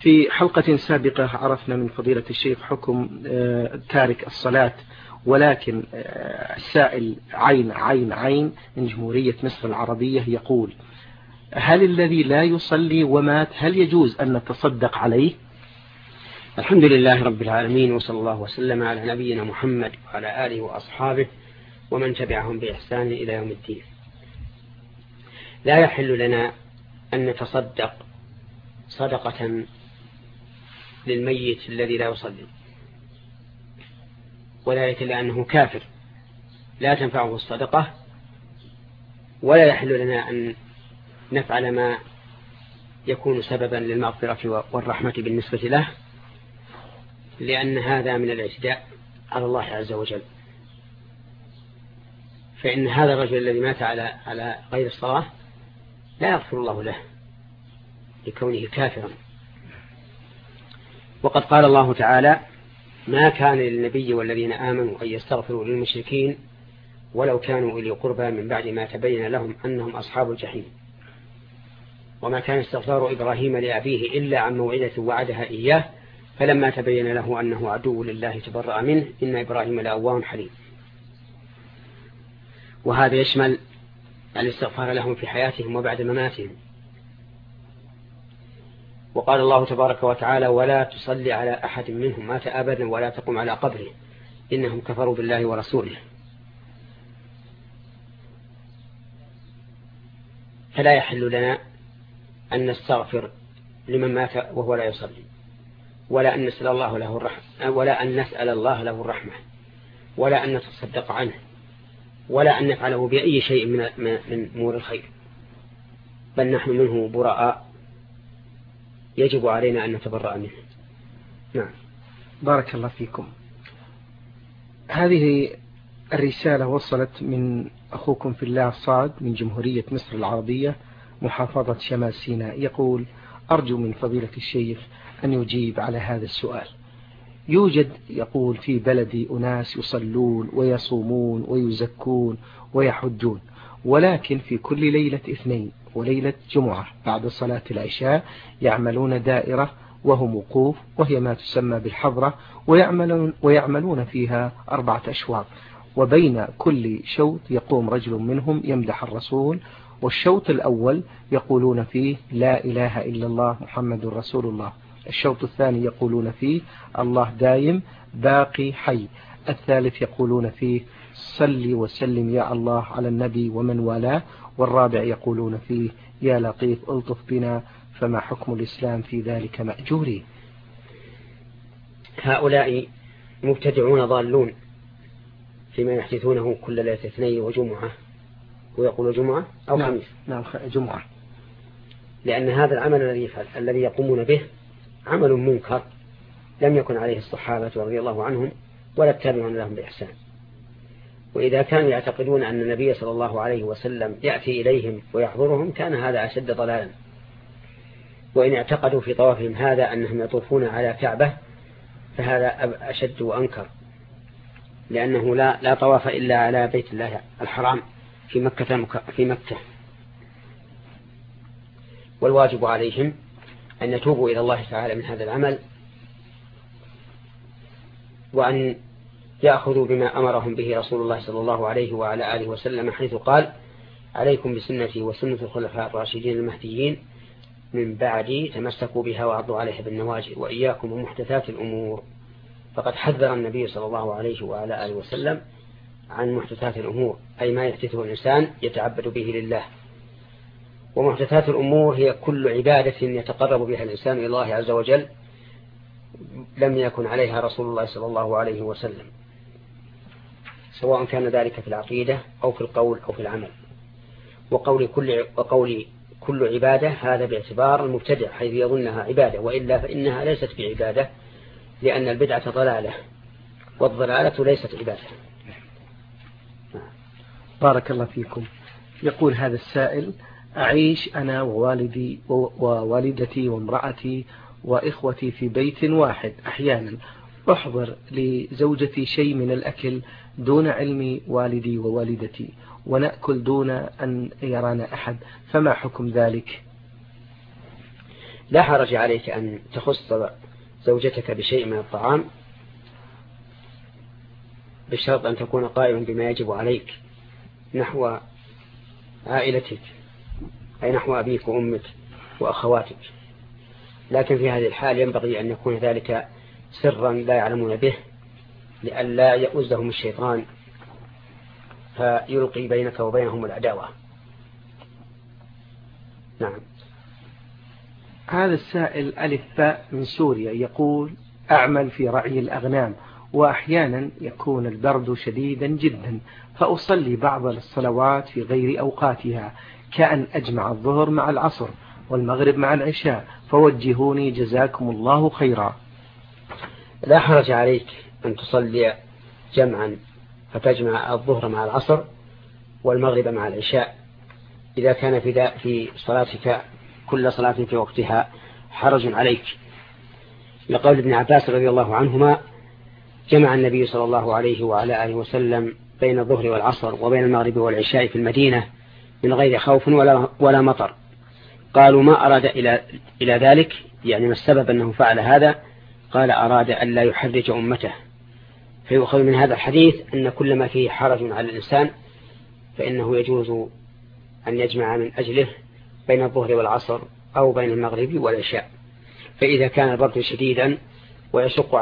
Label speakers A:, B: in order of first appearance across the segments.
A: في حلقة سابقة عرفنا من فضيلة الشيخ حكم تارك الصلاة، ولكن السائل عين من جمهورية مصر العربية يقول: هل الذي لا يصلي ومات هل يجوز أن نتصدق عليه؟
B: الحمد لله رب العالمين، وصلى الله وسلم على نبينا محمد وعلى آله وأصحابه ومن تبعهم بإحسان إلى يوم الدين. لا يحل لنا أن نتصدق صدقة للميت الذي لا يصلي، وذلك لأنه كافر لا تنفعه الصدقة، ولا يحل لنا أن نفعل ما يكون سببا للمغفرة والرحمة بالنسبة له، لأن هذا من الاعتداء على الله عز وجل. فإن هذا الرجل الذي مات على غير الصلاة لا يغفر الله له لكونه كافرا. وقد قال الله تعالى: ما كان للنبي والذين آمنوا أن يستغفروا للمشركين ولو كانوا أولي قربى من بعد ما تبين لهم أنهم أصحاب الجحيم. وما كان استغفار إبراهيم لأبيه إلا عن موعدة وعدها إياه فلما تبين له أنه عدو لله تبرأ منه إن إبراهيم لأواه حليم. وهذا يشمل الاستغفار لهم في حياتهم وبعد مماتهم. وقال الله تبارك وتعالى: ولا تصلي على أحد منهم مات أبدا ولا تقم على قبره إنهم كفروا بالله ورسوله. فلا يحل لنا أن نستغفر لمن مات وهو لا يصلي، ولا أن نسأل الله له الرحمة، ولا أن نسأل الله له الرحمة، ولا أن نتصدق عنه، ولا أن نفعله بأي شيء من أمور الخير، بل نحن منه براء يجب علينا أن نتبرأ منه. نعم.
A: بارك الله فيكم. هذه الرسالة وصلت من أخوكم في الله صاد من جمهورية مصر العربية محافظة شمال سيناء، يقول: أرجو من فضيلة الشيخ أن يجيب على هذا السؤال. يوجد، يقول، في بلدي أناس يصلون ويصومون ويزكون ويحجون، ولكن في كل ليلة اثنين وليلة جمعة بعد صلاة العشاء يعملون دائرة وهم وقوف، وهي ما تسمى بالحضرة، ويعملون فيها 4 أشواط، وبين كل شوط يقوم رجل منهم يمدح الرسول، والشوط الأول يقولون فيه لا إله إلا الله محمد رسول الله، الشوط الثاني يقولون فيه الله دايم باقي حي، الثالث يقولون فيه صل وسلم يا الله على النبي ومن والاه، والرابع يقولون فيه يا لطيف ألطف بنا، فما حكم الإسلام في ذلك مأجورين؟
B: هؤلاء مبتدعون ضالون فيما يحدثونه كل ليلة اثنين وجمعة، ويقول جمعة أو
A: نعم.
B: خميس.
A: نعم، جمعة.
B: لأن هذا العمل الذي يقومون به عمل منكر لم يكن عليه الصحابة رضي الله عنهم ولا التابعون لهم بإحسان. وإذا كانوا يعتقدون أن النبي صلى الله عليه وسلم يأتي إليهم ويحضرهم كان هذا أشد ضلالا. وإن اعتقدوا في طوافهم هذا أنهم يطوفون على كعبة فهذا أشد وأنكر، لأنه لا طواف إلا على بيت الله الحرام في مكة. والواجب عليهم أن يتوبوا إلى الله تعالى من هذا العمل، وأن يأخذوا بما أمرهم به رسول الله صلى الله عليه وعلى آله وسلم، حيث قال: عليكم بسنتي وسنة الخلفاء الراشدين المهديين من بعدي تمسكوا بها وعضوا عليها بالنواجذ وإياكم ومحدثات الأمور. فقد حذر النبي صلى الله عليه وعلى آله وسلم عن محدثات الأمور، أي ما يحدثه الإنسان يتعبد به لله. ومحدثات الأمور هي كل عبادة يتقرب بها الإنسان إلى الله عز وجل لم يكن عليها رسول الله صلى الله عليه وسلم، سواء كان ذلك في العقيدة أو في القول أو في العمل. وقول كل عبادة هذا باعتبار المبتدع حيث يظنها عبادة، وإلا فإنها ليست بعبادة، لأن البدعة ضلالة والضلالة ليست عبادة.
A: بارك الله فيكم. يقول هذا السائل: أعيش أنا ووالدي ووالدتي وامرأتي وإخوتي في بيت واحد، أحيانا أحضر لزوجتي شيء من الأكل دون علم والدي ووالدتي، ونأكل دون أن يرانا أحد، فما حكم ذلك؟
B: لا حرج عليك أن تخص زوجتك بشيء من الطعام بشرط أن تكون قائما بما يجب عليك نحو عائلتك، أي نحو أبيك وأمك وأخواتك. لكن في هذه الحال ينبغي أن يكون ذلك سرا لا يعلمون به، لئلا يؤزهم الشيطان فيلقي بينك وبينهم العداوة. نعم.
A: هذا السائل ألف باء من سوريا يقول: أعمل في رعي الأغنام، وأحيانا يكون البرد شديدا جدا، فأصلي بعض الصلوات في غير أوقاتها، كأن أجمع الظهر مع العصر والمغرب مع العشاء، فوجهوني جزاكم الله خيرا.
B: لا حرج عليك أن تصلي جمعا فتجمع الظهر مع العصر والمغرب مع العشاء إذا كان في صلاتك كل صلاة في وقتها حرج عليك، لقول ابن عباس رضي الله عنهما: جمع النبي صلى الله عليه وعلى آله وسلم بين الظهر والعصر وبين المغرب والعشاء في المدينة من غير خوف ولا مطر. قالوا: ما أراد إلى ذلك، يعني ما السبب أنه فعل هذا؟ قال: أراد أن لا يحرج أمته. فيؤخذ من هذا الحديث أن كل ما فيه حرج على الإنسان فإنه يجوز أن يجمع من أجله بين الظهر والعصر أو بين المغرب والعشاء. فإذا كان البرد شديدا ويشق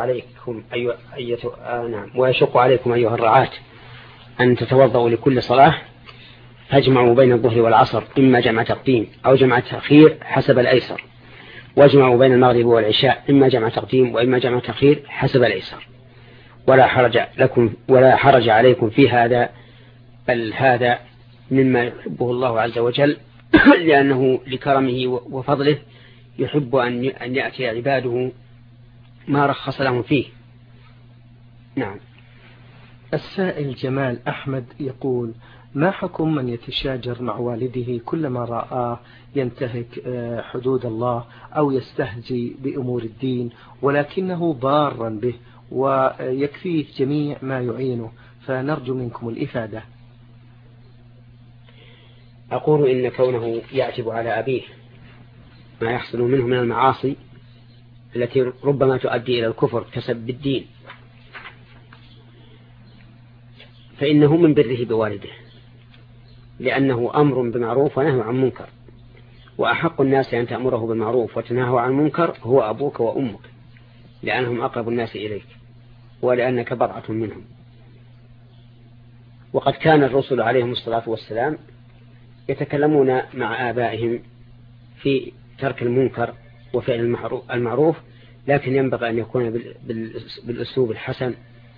B: عليكم أيها الرعاة أن تتوضأوا لكل صلاة، فاجمعوا بين الظهر والعصر، إما جمع تقديم أو جمع تأخير حسب الأيسر، واجمعوا بين المغرب والعشاء إما جمع تقديم وإما جمع تأخير حسب الأيسر، ولا حرج عليكم في هذا، بل هذا مما يحبه الله عز وجل لأنه لكرمه وفضله يحب أن يأتي عباده ما رخص لهم فيه. نعم.
A: السائل جمال أحمد يقول: ما حكم من يتشاجر مع والده كلما رآه ينتهك حدود الله أو يستهزي بأمور الدين، ولكنه بارا به ويكفيه جميع ما يعينه، فنرجو منكم الإفادة.
B: أقول إن كونه يعتب على أبيه ما يحصل منه من المعاصي التي ربما تؤدي إلى الكفر كسب الدين، فإنه من بره بوالده، لأنه أمر بمعروف ونهي عن منكر، وأحق الناس أن تأمره بالمعروف وتنهى عن منكر هو أبوك وأمك، لأنهم أقرب الناس إليك ولأنك بضعة منهم. وقد كان الرسل عليهم الصلاة والسلام يتكلمون مع آبائهم في ترك المنكر وفعل المعروف، لكن ينبغي أن يكون بالأسلوب الحسن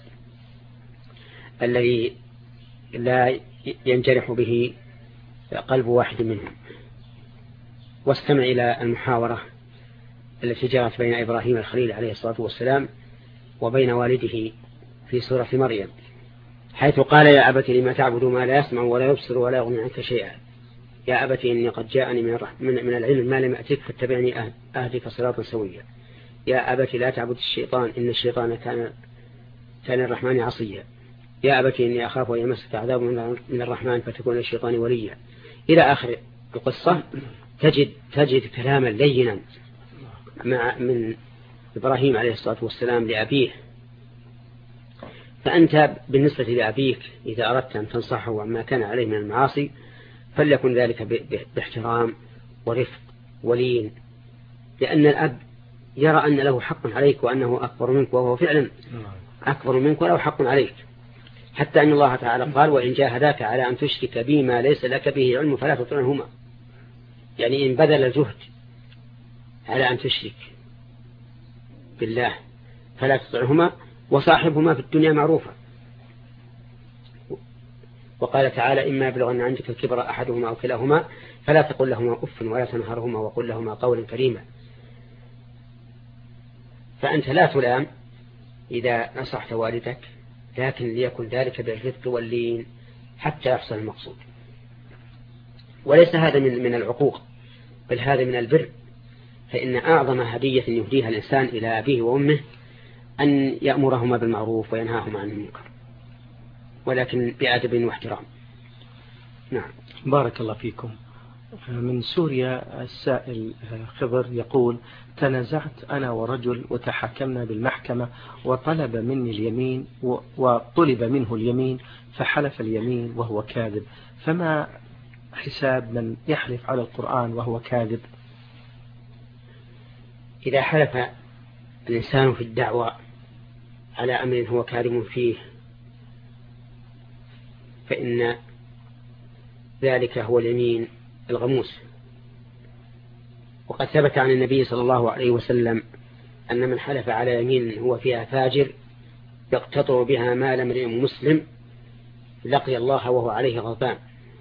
B: الذي لا ينجرح به قلب واحد منهم. واستمع إلى المحاورة التي جرت بين إبراهيم الخليل عليه الصلاة والسلام وبين والده في سورة مريم، حيث قال: يا أبت لما تعبد ما لا يسمع ولا يبصر ولا يغني عنك شيئا، يا أبت إني قد جاءني من العلم ما لم يأتك فاتبعني أهدك صراطا سويا، يا أبت لا تعبد الشيطان إن الشيطان كان الرحمن عصيا، يا أبت إني أخاف أن يمسك عذاب من الرحمن فتكون الشيطان وليا، إلى آخر القصة. تجد كلاما لينا من إبراهيم عليه الصلاة والسلام لأبيه. فأنت بالنسبة لأبيك إذا أردت أن تنصحه عما كان عليه من المعاصي فليكن ذلك باحترام ورفق ولين، لأن الأب يرى أن له حق عليك وأنه أكبر منك، وهو فعلا أكبر منك وله حق عليك، حتى أن الله تعالى قال: وإن جاهداك على أن تشرك بي ما ليس لك به علم فلا تطعهما. يعني إن بذل الجهد على أن تشرك بالله فلا تطعهما وصاحبهما في الدنيا معروفة. وقال تعالى: إما يبلغن عندك الكبر أحدهما أو كلاهما فلا تقل لهما أف ولا تنهرهما وقل لهما قولا كريما. فأنت لا تلام إذا نصحت والدك، لكن ليكن ذلك بالرفق واللين حتى يحصل المقصود. وليس هذا من العقوق، بل هذا من البر، فإن أعظم هدية يهديها الإنسان إلى أبيه وأمه أن يأمرهما بالمعروف وينهاهما عن المنكر، ولكن بأدب واحترام. نعم.
A: بارك الله فيكم. من سوريا السائل خضر يقول: تنازعت أنا ورجل وتحاكمنا بالمحكمة وطلب مني اليمين وطلب منه اليمين فحلف اليمين وهو كاذب، فما حساب من يحلف على القرآن وهو كاذب؟
B: إذا حلف الإنسان في الدعوة على أمر هو كاذب فيه فإن ذلك هو اليمين الغموس. وقد ثبت عن النبي صلى الله عليه وسلم أن من حلف على يمين هو فيها فاجر يقتطع بها مال امرئ مسلم لقي الله وهو عليه غضبان.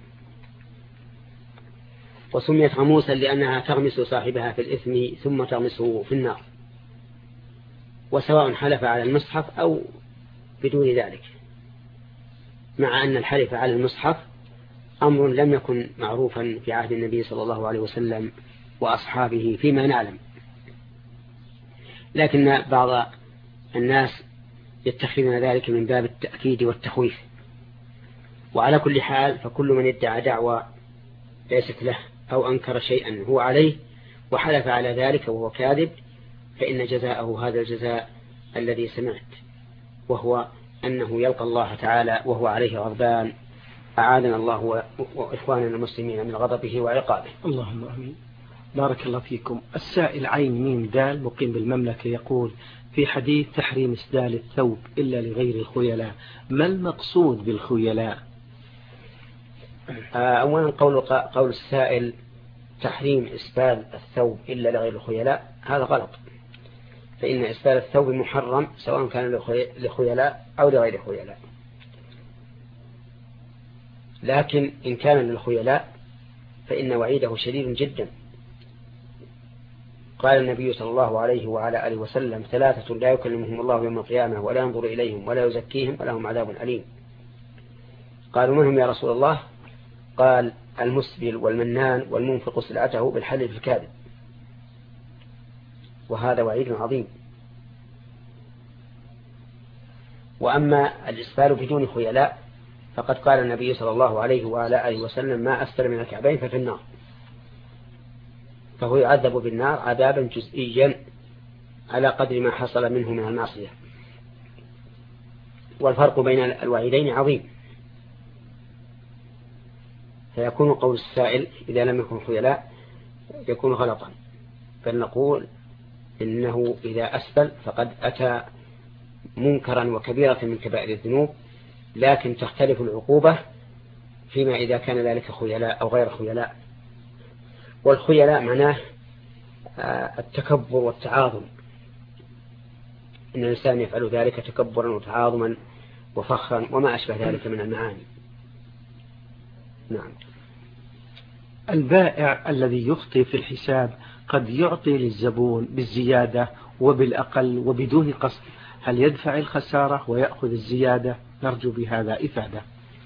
B: وسميت غموسا لأنها تغمس صاحبها في الإثم ثم تغمسه في النار، وسواء حلف على المصحف أو بدون ذلك، مع أن الحلف على المصحف أمر لم يكن معروفا في عهد النبي صلى الله عليه وسلم وأصحابه فيما نعلم، لكن بعض الناس يتخذون ذلك من باب التأكيد والتخويف. وعلى كل حال فكل من ادعى دعوى ليست له أو أنكر شيئا هو عليه وحلف على ذلك وهو كاذب فإن جزاءه هذا الجزاء الذي سمعت، وهو أنه يلقى الله تعالى وهو عليه غضبان. أعاذنا الله وإخواننا المسلمين من غضبه وعقابه.
A: اللهم آمين. بارك الله فيكم. السائل عين ميم دال مقيم بالمملكة يقول: في حديث تحريم إسدال الثوب إلا لغير الخيلاء، ما المقصود بالخيلاء؟
B: أولا قول السائل تحريم إسبال الثوب إلا لغير الخيلاء هذا غلط، فإن إسبال الثوب محرم سواء كان لخيلاء أو لغير خيلاء، لكن إن كان للخيلاء فإن وعيده شديد جدا. قال النبي صلى الله عليه وعلى آله وسلم: ثلاثة لا يكلمهم الله يوم القيامة ولا ينظر إليهم ولا يزكيهم ولهم عذاب أليم. قالوا: من هم يا رسول الله؟ قال: المسبل والمنان والمنفق سلعته بالحلف الكاذب. وهذا وعيد عظيم. وأما الإسبال بدون خيلاء فقد قال النبي صلى الله عليه وعلى آله وسلم: ما أسفل من الكعبين ففي النار، فهو يعذب بالنار عذابا جزئيا على قدر ما حصل منه من المعصية. والفرق بين الوعيدين عظيم، فيكون قول السائل إذا لم يكن خيلاء يكون غلطا، بل نقول إنه إذا أسفل فقد أتى منكرا وكبيرة من كبائر الذنوب، لكن تختلف العقوبة فيما إذا كان ذلك خيلاء أو غير خيلاء. والخيلاء معناه التكبر والتعاظم، إن الإنسان يفعل ذلك تكبرا وتعاظما وفخرا وما أشبه ذلك من المعاني. نعم.
A: البائع الذي يخطئ في الحساب قد يعطي للزبون بالزيادة وبالأقل وبدون قصد، هل يدفع الخسارة ويأخذ الزيادة؟ نرجو بهذا إفادة.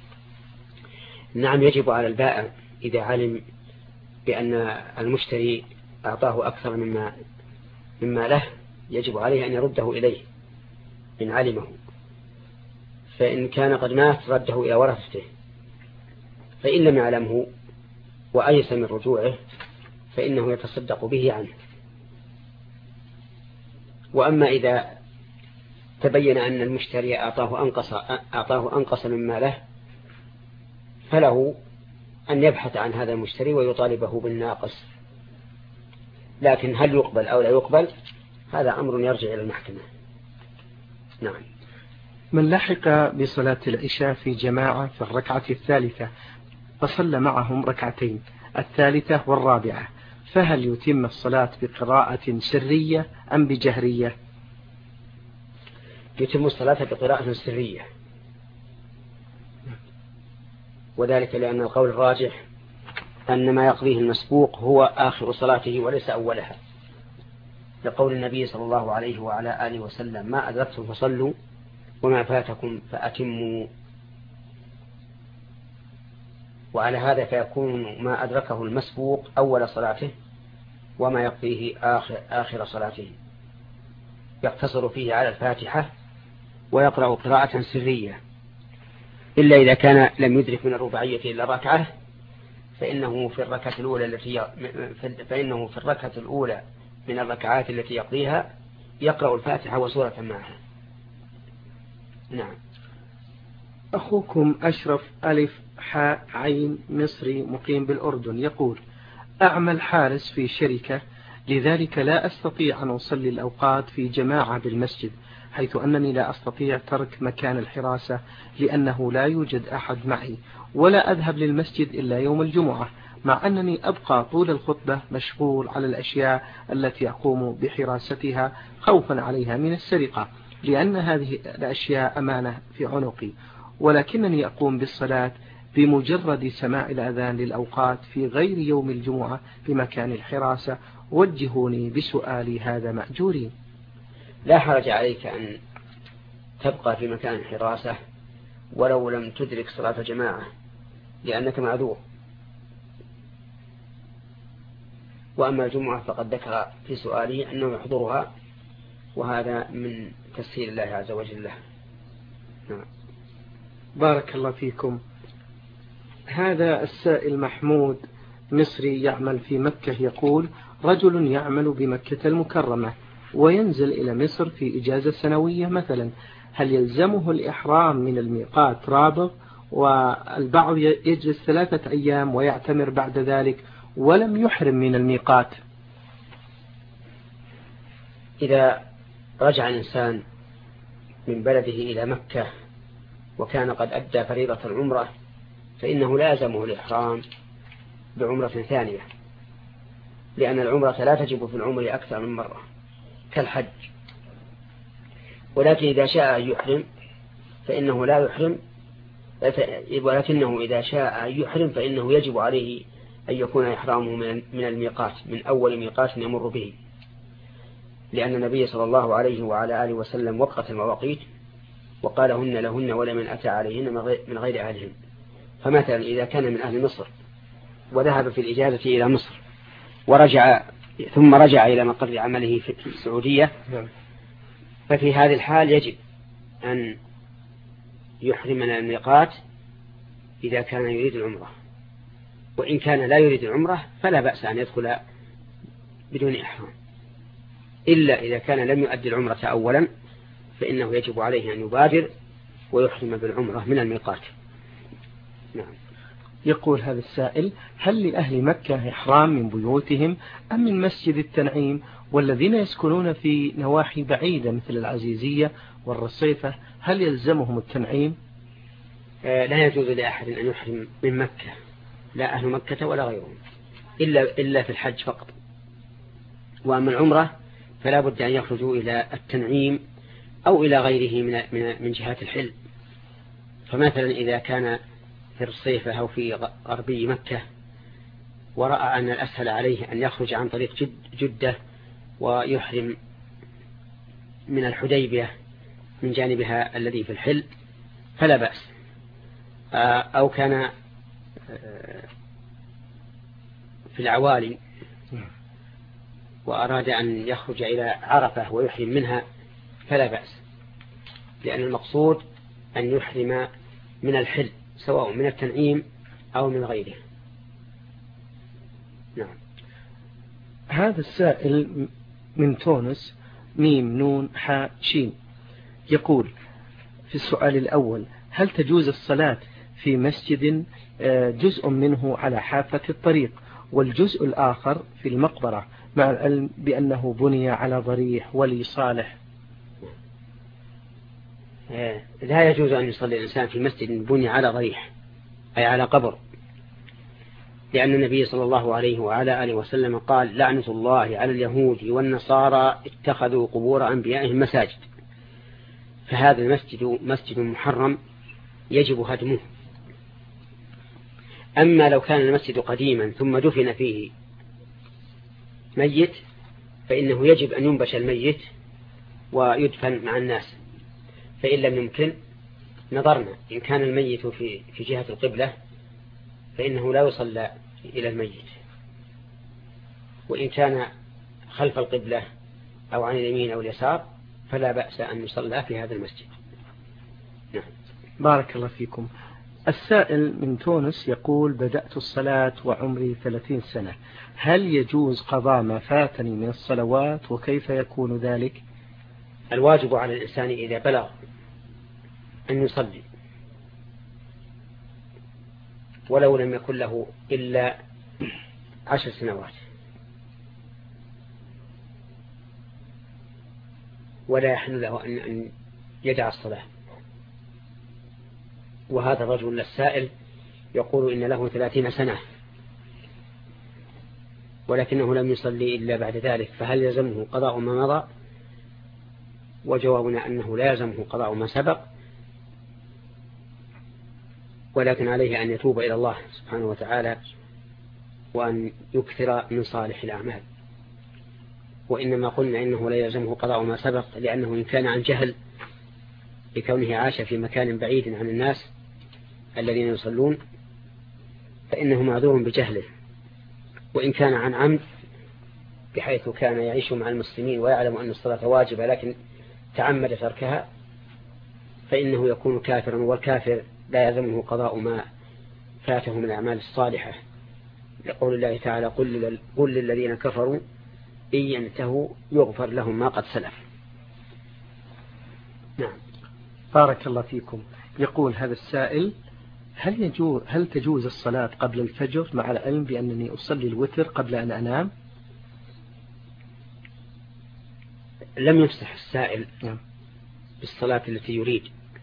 B: نعم، يجب على البائع إذا علم بأن المشتري أعطاه أكثر مما له يجب عليه أن يرده إليه إن علمه، فإن كان قد مات رده إلى ورثته، فإن لم يعلمه وأيس من رجوعه فإنه يتصدق به عنه. وأما إذا تبين أن المشتري أعطاه أنقص مما له فله أن يبحث عن هذا المشتري ويطالبه بالناقص، لكن هل يقبل أو لا يقبل هذا أمر يرجع إلى المحكمة. نعم.
A: من لحق بصلاة العشاء في جماعة في الركعة الثالثة فصلى معهم ركعتين الثالثة والرابعة، فهل يتم الصلاة بقراءة سرية أم بجهرية؟
B: يتم الصلاة بقراءة سرية، وذلك لأن القول الراجح أن ما يقضيه المسبوق هو آخر صلاته وليس أولها، لقول النبي صلى الله عليه وعلى آله وسلم: ما أدركتم فصلوا وما فاتكم فأتموا. وعلى هذا فيكون ما أدركه المسبوق أول صلاته وما يقضيه آخر صلاته، يقتصر فيه على الفاتحة ويقرأ قراءة سرية، إلا إذا كان لم يدرك من الرباعية إلا ركعة فإنه في الركعة الأولى من الركعات التي يقضيها يقرأ الفاتحة وسورة معها. نعم.
A: أخوكم أشرف ألف حاء عين مصري مقيم بالأردن يقول: أعمل حارس في شركة، لذلك لا أستطيع أن أصلي الأوقات في جماعة بالمسجد، حيث أنني لا أستطيع ترك مكان الحراسة لأنه لا يوجد أحد معي، ولا أذهب للمسجد إلا يوم الجمعة، مع أنني أبقى طول الخطبة مشغول على الأشياء التي أقوم بحراستها خوفا عليها من السرقة، لأن هذه الأشياء أمانة في عنقي، ولكنني أقوم بالصلاة بمجرد سماع الأذان للأوقات في غير يوم الجمعة بمكان الحراسة. وجهوني بسؤالي هذا مأجورين.
B: لا حرج عليك أن تبقى في مكان الحراسة ولو لم تدرك صلاة الجماعة، لأنك معذور. وأما الجمعة فقد ذكر في سؤاله أنه يحضرها، وهذا من تسهيل الله عز وجل له. نعم.
A: بارك الله فيكم. هذا السائل محمود مصري يعمل في مكة يقول: رجل يعمل بمكة المكرمة وينزل إلى مصر في إجازة سنوية مثلا، هل يلزمه الإحرام من الميقات رابغ؟ والبعض يجلس 3 أيام ويعتمر بعد ذلك ولم يحرم من الميقات.
B: إذا رجع الإنسان من بلده إلى مكة وكان قد أدى فريضة العمرة فإنه لازمه الإحرام بعمرة ثانية، لأن العمرة لا تجب في العمر أكثر من مرة كالحج. ولكن إذا شاء أن يحرم فإنه لا يحرم، ولكنه إذا شاء أن يحرم فإنه يجب عليه أن يكون إحرامه من الميقات، من أول ميقات يمر به، لأن النبي صلى الله عليه وعلى آله وسلم وقت المواقيت وقال: هن لهن ولمن أتى عليهن من غير أهلهن. فمثلا إذا كان من أهل مصر وذهب في الإجازة إلى مصر ثم رجع إلى مقر عمله في السعودية، ففي هذه الحال يجب أن يحرم من الميقات إذا كان يريد العمرة، وإن كان لا يريد العمرة فلا بأس أن يدخل بدون إحرام، إلا إذا كان لم يؤدي العمرة أولا فإنه يجب عليه أن يبادر ويحرم بالعمرة من الميقات. نعم.
A: يقول هذا السائل: هل لأهل مكة إحرام من بيوتهم أم من مسجد التنعيم؟ والذين يسكنون في نواحي بعيدة مثل العزيزية والرصيفة هل يلزمهم التنعيم؟
B: لا يجوز لأحد أن يحرم من مكة، لا أهل مكة ولا غيرهم، إلا في الحج فقط. وأما العمرة فلا بد أن يخرجوا إلى التنعيم أو إلى غيره من جهات الحل. فمثلا إذا كان في الصيفة أو في غربي مكة ورأى أن الأسهل عليه أن يخرج عن طريق جدة ويحرم من الحديبية من جانبها الذي في الحل فلا بأس. أو كان في العوالي وأراد أن يخرج إلى عرفة ويحرم منها فلا بأس، لأن المقصود أن يحرم من الحل سواء من التنعيم أو من غيره. نعم.
A: هذا السائل من تونس ميم نون حاء شين يقول في السؤال الأول: هل تجوز الصلاة في مسجد جزء منه على حافة الطريق والجزء الآخر في المقبرة، مع العلم بأنه بني على ضريح ولي صالح؟
B: لا يجوز أن يصلي الإنسان في مسجد بني على ضريح أي على قبر، لأن النبي صلى الله عليه وعلى آله وسلم قال: لعنة الله على اليهود والنصارى اتخذوا قبور أنبيائهم مساجد. فهذا المسجد مسجد محرم يجب هدمه. أما لو كان المسجد قديما ثم دفن فيه ميت فإنه يجب أن ينبش الميت ويدفن مع الناس، فإن لم يمكن نظرنا إن كان الميت في جهة القبلة فإنه لا يصلى إلى الميت، وإن كان خلف القبلة أو عن اليمين أو اليسار فلا بأس أن يصلى في هذا المسجد. نعم.
A: بارك الله فيكم. السائل من تونس يقول: بدأت الصلاة وعمري 30 سنة، هل يجوز قضاء ما فاتني من الصلوات وكيف يكون ذلك؟
B: الواجب على الإنسان إذا بلغ أن يصلي ولو لم يكن له إلا 10 سنوات، ولا يحل له أن يدع الصلاة. وهذا الرجل السائل يقول إن له 30 سنة ولكنه لم يصلي إلا بعد ذلك، فهل يلزمه قضاء ما مضى؟ وجوابنا أنه لا يلزمه قضاء ما سبق، ولكن عليه أن يتوب إلى الله سبحانه وتعالى وأن يكثر من صالح الأعمال. وإنما قلنا إنه لا يلزمه قضاء ما سبق لأنه إن كان عن جهل لكونه عاش في مكان بعيد عن الناس الذين يصلون فإنه معذور بجهله، وإن كان عن عمد بحيث كان يعيش مع المسلمين ويعلم أن الصلاة واجبة لكن تعمد تركها فإنه يكون كافرا، والكافر لا يلزمه قضاء ما فاته من الأعمال الصالحة، لقول الله تعالى: قل للذين كفروا إن ينتهوا يغفر لهم ما قد سلف. نعم.
A: بارك الله فيكم. يقول هذا السائل: هل تجوز الصلاة قبل الفجر مع العلم بأنني أصلي الوتر قبل أن أنام؟
B: لم يفسح السائل بالصلاة التي يريد،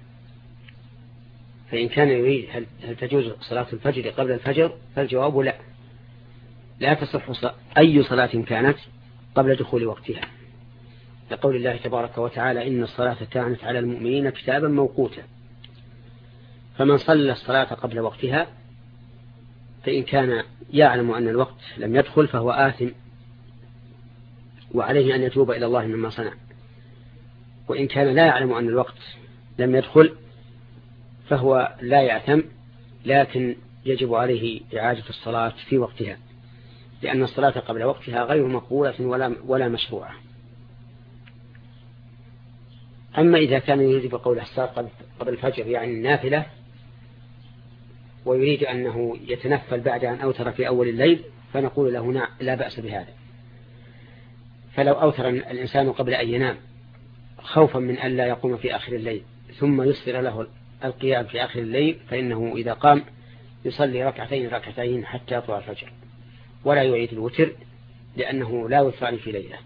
B: فإن كان يريد هل تجوز صلاة الفجر قبل الفجر فالجواب لا، لا تصح أي صلاة كانت قبل دخول وقتها، لقول الله تبارك وتعالى: إن الصلاة كانت على المؤمنين كتابا موقوتا. فمن صلى الصلاة قبل وقتها فإن كان يعلم أن الوقت لم يدخل فهو آثم وعليه أن يتوب إلى الله مما صنع، وإن كان لا يعلم أن الوقت لم يدخل فهو لا يأثم لكن يجب عليه إعادة الصلاة في وقتها، لأن الصلاة قبل وقتها غير مقبولة ولا مشروعة. أما إذا كان يريد بقول الصلاة قبل الفجر يعني النافلة ويريد أنه يتنفل بعد أن أوتر في أول الليل فنقول له نعم لا بأس بهذا. فلو أوتر الإنسان قبل أن ينام خوفا من أن لا يقوم في آخر الليل ثم يسر له القيام في آخر الليل فإنه إذا قام يصلي ركعتين حتى يطلع الفجر ولا يعيد الوتر لأنه لا وتران في ليلة.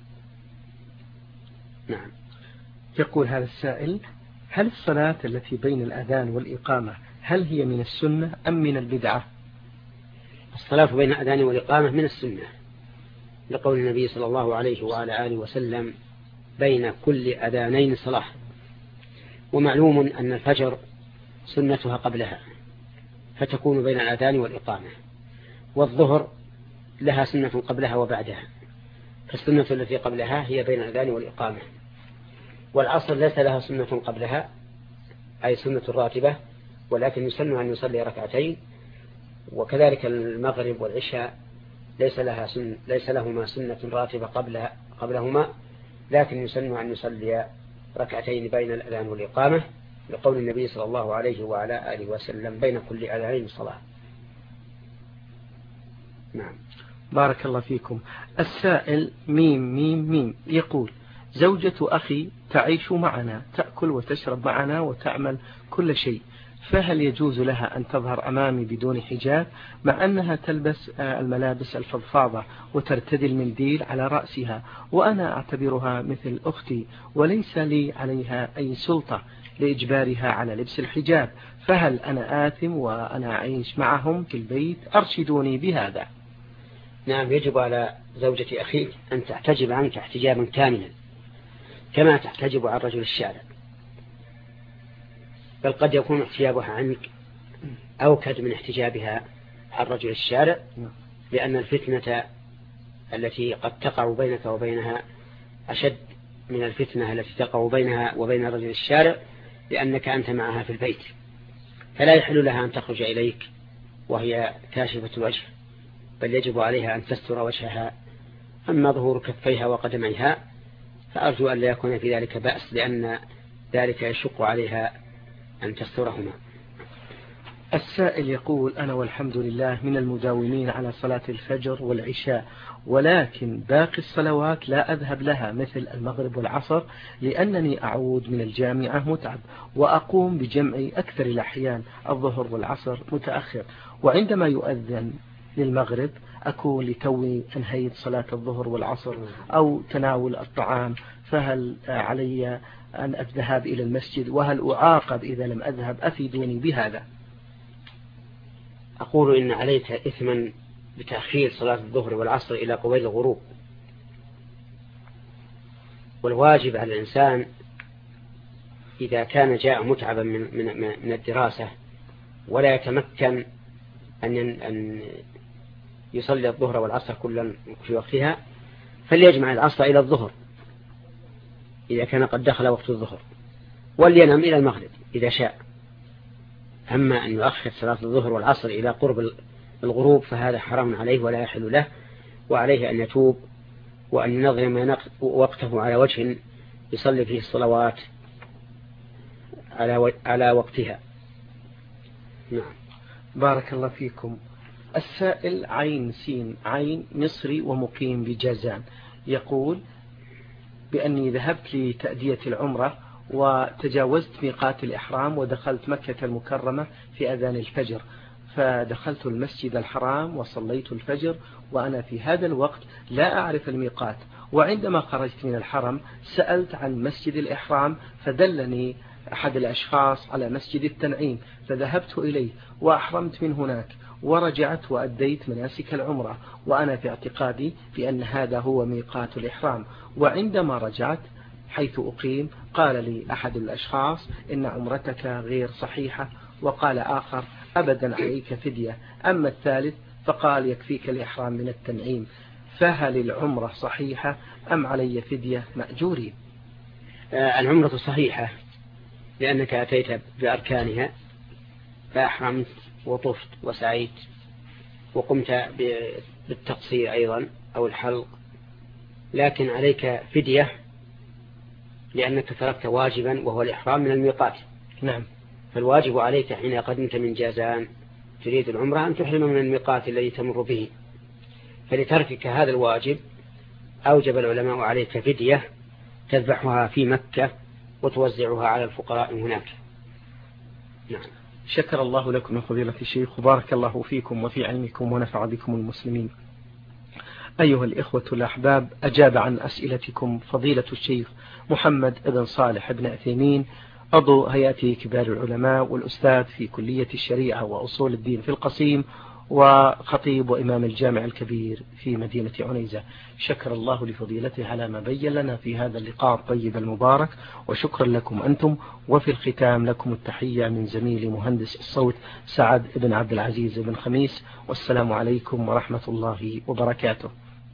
B: نعم.
A: يقول هذا السائل: هل الصلاة التي بين الأذان والإقامة هل هي من السنة أم من البدعة؟
B: الصلاة بين الأذان والإقامة من السنة، لقول النبي صلى الله عليه وعلى آله وسلم: بين كل أذانين صلاة. ومعلوم أن الفجر سنتها قبلها فتكون بين الأذان والإقامة، والظهر لها سنة قبلها وبعدها فالسنة التي قبلها هي بين الأذان والإقامة، والعصر ليس لها سنة قبلها أي سنة راتبة ولكن يسن أن يصلي ركعتين، وكذلك المغرب والعشاء ليس لهما سنة راتبة قبلهما لكن يسن أن يصلي ركعتين بين الأذان والإقامة، لقول النبي صلى الله عليه وعلى آله وسلم: بين كل أذانين صلاة. نعم.
A: بارك الله فيكم. السائل ميم يقول: زوجة أخي تعيش معنا، تأكل وتشرب معنا وتعمل كل شيء، فهل يجوز لها أن تظهر أمامي بدون حجاب مع أنها تلبس الملابس الفضفاضة وترتدي المنديل على رأسها، وأنا أعتبرها مثل أختي وليس لي عليها أي سلطة لإجبارها على لبس الحجاب، فهل أنا آثم وأنا أعيش معهم في البيت؟ أرشدوني بهذا.
B: نعم، يجب على زوجة أخيك أن تحتجب عنك احتجابا كاملا كما تحتجب عن رجل الشارع، بل قد يكون احتجابها عنك أوكد من احتجابها عن رجل الشارع، لأن الفتنة التي قد تقع بينك وبينها أشد من الفتنة التي تقع بينها وبين رجل الشارع، لأنك أنت معها في البيت، فلا يحل لها أن تخرج إليك وهي كاشفة الوجه، بل يجب عليها أن تستر وجهها. أما ظهور كفيها وقدميها فأرجو أن لا يكون في ذلك بأس، لأن ذلك يشق عليها أن تسترهما.
A: السائل يقول: أنا والحمد لله من المداومين على صلاة الفجر والعشاء، ولكن باقي الصلوات لا أذهب لها مثل المغرب والعصر، لأنني أعود من الجامعة متعب، وأقوم بجمع أكثر الأحيان الظهر والعصر متأخر، وعندما يؤذن للمغرب أكون لتوي أنهيت صلاة الظهر والعصر أو تناول الطعام، فهل علي أن أذهب إلى المسجد، وهل أعاقب إذا لم أذهب؟ أفيدوني بهذا.
B: أقول إن عليك إثما بتأخير صلاة الظهر والعصر إلى قبيل الغروب، والواجب على الإنسان إذا كان جاء متعبا من الدراسة ولا يتمكن أن يصلي الظهر والعصر كلا في وقتها، فليجمع العصر إلى الظهر إذا كان قد دخل وقت الظهر، ولينام إلى المغرب إذا شاء. أما أن يؤخر صلاة الظهر والعصر إلى قرب الغروب فهذا حرام عليه ولا يحل له، وعليه أن يتوب وأن ينظم وقته على وجه يصلي فيه الصلوات على وقتها. نعم.
A: بارك الله فيكم. السائل عين سين عين مصري ومقيم بجازان، يقول بأني ذهبت لتأدية العمرة وتجاوزت ميقات الإحرام ودخلت مكة المكرمة في أذان الفجر، فدخلت المسجد الحرام وصليت الفجر وأنا في هذا الوقت لا أعرف الميقات، وعندما خرجت من الحرم سألت عن مسجد الإحرام فدلني أحد الأشخاص على مسجد التنعيم، فذهبت إليه وأحرمت من هناك ورجعت وأديت مناسك العمرة، وأنا في اعتقادي بأن هذا هو ميقات الإحرام. وعندما رجعت حيث أقيم قال لي أحد الأشخاص إن عمرتك غير صحيحة، وقال آخر أبدا عليك فدية، أما الثالث فقال يكفيك الإحرام من التنعيم، فهل العمرة صحيحة أم علي فدية مأجورين؟
B: العمرة صحيحة لأنك أتيت بأركانها، فأحرمت وطفت وسعيت وقمت بالتقصير أيضا أو الحلق، لكن عليك فدية لأنك تركت واجبا وهو الإحرام من الميقات.
A: نعم.
B: فالواجب عليك حين قدمت من جازان تريد العمرة أن تحرم من الميقات الذي تمر به، فلتركك هذا الواجب أوجب العلماء عليك فدية تذبحها في مكة وتوزعها على الفقراء هناك. نعم.
A: شكر الله لكم يا فضيلة الشيخ، وبارك الله فيكم وفي علمكم ونفع بكم المسلمين. أيها الإخوة الأحباب، أجاب عن أسئلتكم فضيلة الشيخ محمد بن صالح بن عثيمين، عضو هيئة كبار العلماء والأستاذ في كلية الشريعة وأصول الدين في القصيم، وخطيب وإمام الجامع الكبير في مدينة عنيزة. شكر الله لفضيلته على ما بين لنا في هذا اللقاء الطيب المبارك، وشكرا لكم أنتم. وفي الختام لكم التحية من زميلي مهندس الصوت سعد بن عبد العزيز بن خميس، والسلام عليكم ورحمة الله وبركاته.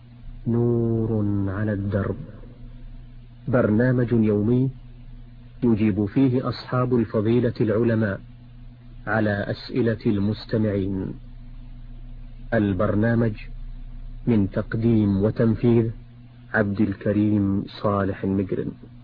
C: نور على الدرب، برنامج يومي يجيب فيه أصحاب الفضيلة العلماء على أسئلة المستمعين. البرنامج من تقديم وتنفيذ عبد الكريم صالح المجرم.